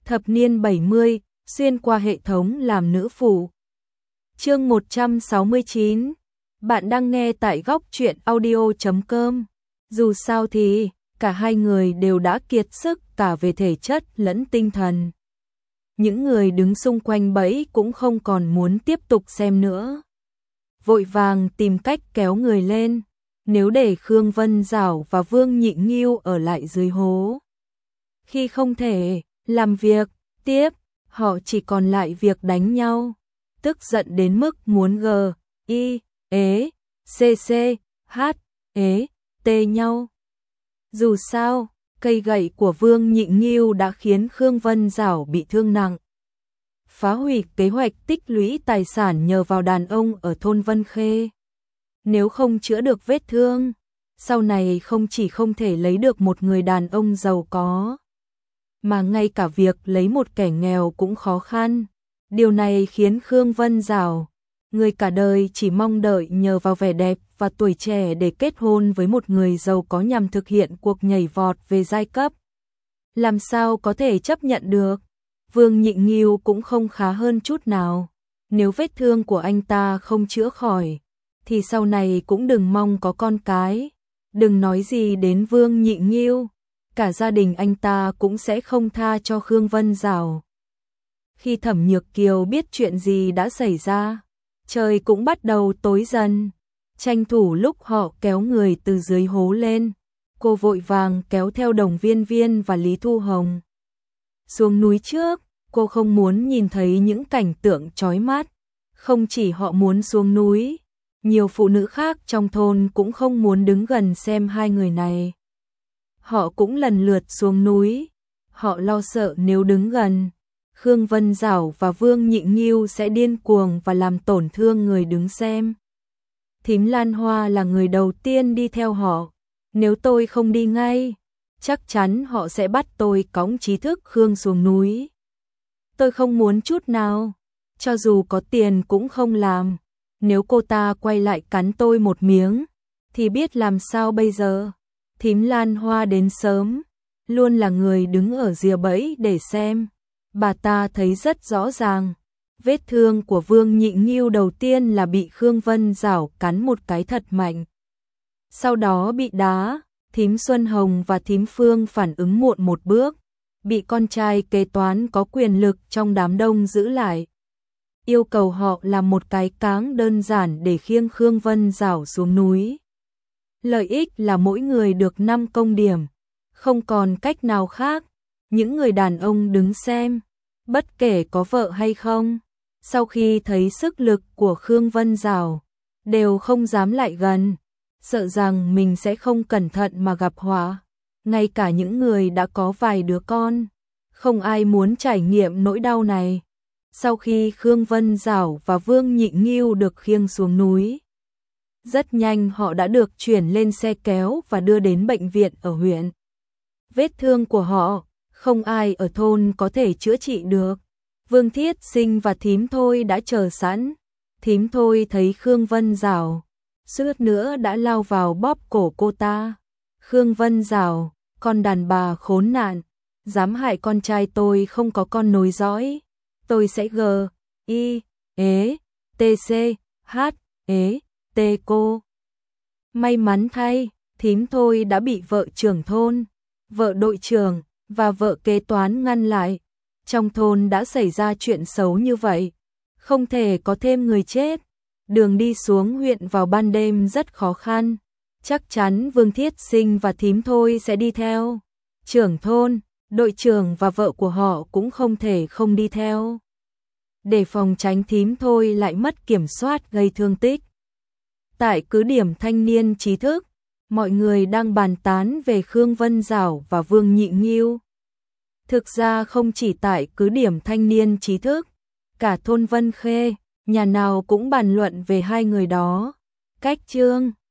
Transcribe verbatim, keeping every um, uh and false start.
Thập niên bảy mươi, xuyên qua hệ thống làm nữ phụ. Chương một trăm sáu mươi chín. Bạn đang nghe tại góc truyện audio chấm com. Dù sao thì, cả hai người đều đã kiệt sức cả về thể chất lẫn tinh thần. Những người đứng xung quanh bẫy cũng không còn muốn tiếp tục xem nữa. Vội vàng tìm cách kéo người lên, nếu để Khương Vân Dảo và Vương Nhị Nghiêu ở lại dưới hố. Khi không thể làm việc tiếp, họ chỉ còn lại việc đánh nhau, tức giận đến mức muốn g, i, ế, cc, h, ế, t nhau. Dù sao, cây gậy của Vương Nhị Nghiêu đã khiến Khương Vân Dảo bị thương nặng. Phá hủy kế hoạch tích lũy tài sản nhờ vào đàn ông ở thôn Vân Khê. Nếu không chữa được vết thương, sau này không chỉ không thể lấy được một người đàn ông giàu có, mà ngay cả việc lấy một kẻ nghèo cũng khó khăn. Điều này khiến Khương Vân Dảo, người cả đời chỉ mong đợi nhờ vào vẻ đẹp và tuổi trẻ để kết hôn với một người giàu có nhằm thực hiện cuộc nhảy vọt về giai cấp. Làm sao có thể chấp nhận được? Vương Nhị Nghiêu cũng không khá hơn chút nào. Nếu vết thương của anh ta không chữa khỏi, thì sau này cũng đừng mong có con cái. Đừng nói gì đến Vương Nhị Nghiêu, cả gia đình anh ta cũng sẽ không tha cho Khương Vân Dảo. Khi Thẩm Nhược Kiều biết chuyện gì đã xảy ra, trời cũng bắt đầu tối dần. Tranh thủ lúc họ kéo người từ dưới hố lên, cô vội vàng kéo theo Đồng Viên Viên và Lý Thu Hồng xuống núi trước. Cô không muốn nhìn thấy những cảnh tượng chói mắt. Không chỉ họ muốn xuống núi, nhiều phụ nữ khác trong thôn cũng không muốn đứng gần xem hai người này. Họ cũng lần lượt xuống núi. Họ lo sợ nếu đứng gần, Khương Vân Dảo và Vương Nhị Nghiêu sẽ điên cuồng và làm tổn thương người đứng xem. Thím Lan Hoa là người đầu tiên đi theo họ. Nếu tôi không đi ngay, chắc chắn họ sẽ bắt tôi cõng trí thức Khương xuống núi. Tôi không muốn chút nào, cho dù có tiền cũng không làm. Nếu cô ta quay lại cắn tôi một miếng, thì biết làm sao bây giờ. Thím Lan Hoa đến sớm, luôn là người đứng ở rìa bẫy để xem. Bà ta thấy rất rõ ràng, vết thương của Vương Nhị Nghiêu đầu tiên là bị Khương Vân Dảo cắn một cái thật mạnh. Sau đó bị đá. Thím Xuân Hồng và thím Phương phản ứng muộn một bước, bị con trai kế toán có quyền lực trong đám đông giữ lại, yêu cầu họ làm một cái cáng đơn giản để khiêng Khương Vân Dảo xuống núi. Lợi ích là mỗi người được năm công điểm, không còn cách nào khác. Những người đàn ông đứng xem, bất kể có vợ hay không, sau khi thấy sức lực của Khương Vân Dảo, đều không dám lại gần, sợ rằng mình sẽ không cẩn thận mà gặp họa. Ngay cả những người đã có vài đứa con, không ai muốn trải nghiệm nỗi đau này. Sau khi Khương Vân Dảo và Vương Nhị Nghiêu được khiêng xuống núi, rất nhanh họ đã được chuyển lên xe kéo và đưa đến bệnh viện ở huyện. Vết thương của họ, không ai ở thôn có thể chữa trị được. Vương Thiết Sinh và thím Thôi đã chờ sẵn. Thím Thôi thấy Khương Vân Dảo suýt nữa đã lao vào bóp cổ cô ta. Khương Vân Dảo, con đàn bà khốn nạn, dám hại con trai tôi không có con nối dõi. Tôi sẽ g, i, ế, tc, h, ế, t cô. May mắn thay, thím Thôi đã bị vợ trưởng thôn, vợ đội trưởng và vợ kế toán ngăn lại. Trong thôn đã xảy ra chuyện xấu như vậy, không thể có thêm người chết. Đường đi xuống huyện vào ban đêm rất khó khăn. Chắc chắn Vương Thiết Sinh và thím Thôi sẽ đi theo. Trưởng thôn, đội trưởng và vợ của họ cũng không thể không đi theo, để phòng tránh thím Thôi lại mất kiểm soát gây thương tích. Tại cứ điểm thanh niên trí thức, mọi người đang bàn tán về Khương Vân Dảo và Vương Nhị Nghiêu. Thực ra không chỉ tại cứ điểm thanh niên trí thức, cả thôn Vân Khê, nhà nào cũng bàn luận về hai người đó. Cách chương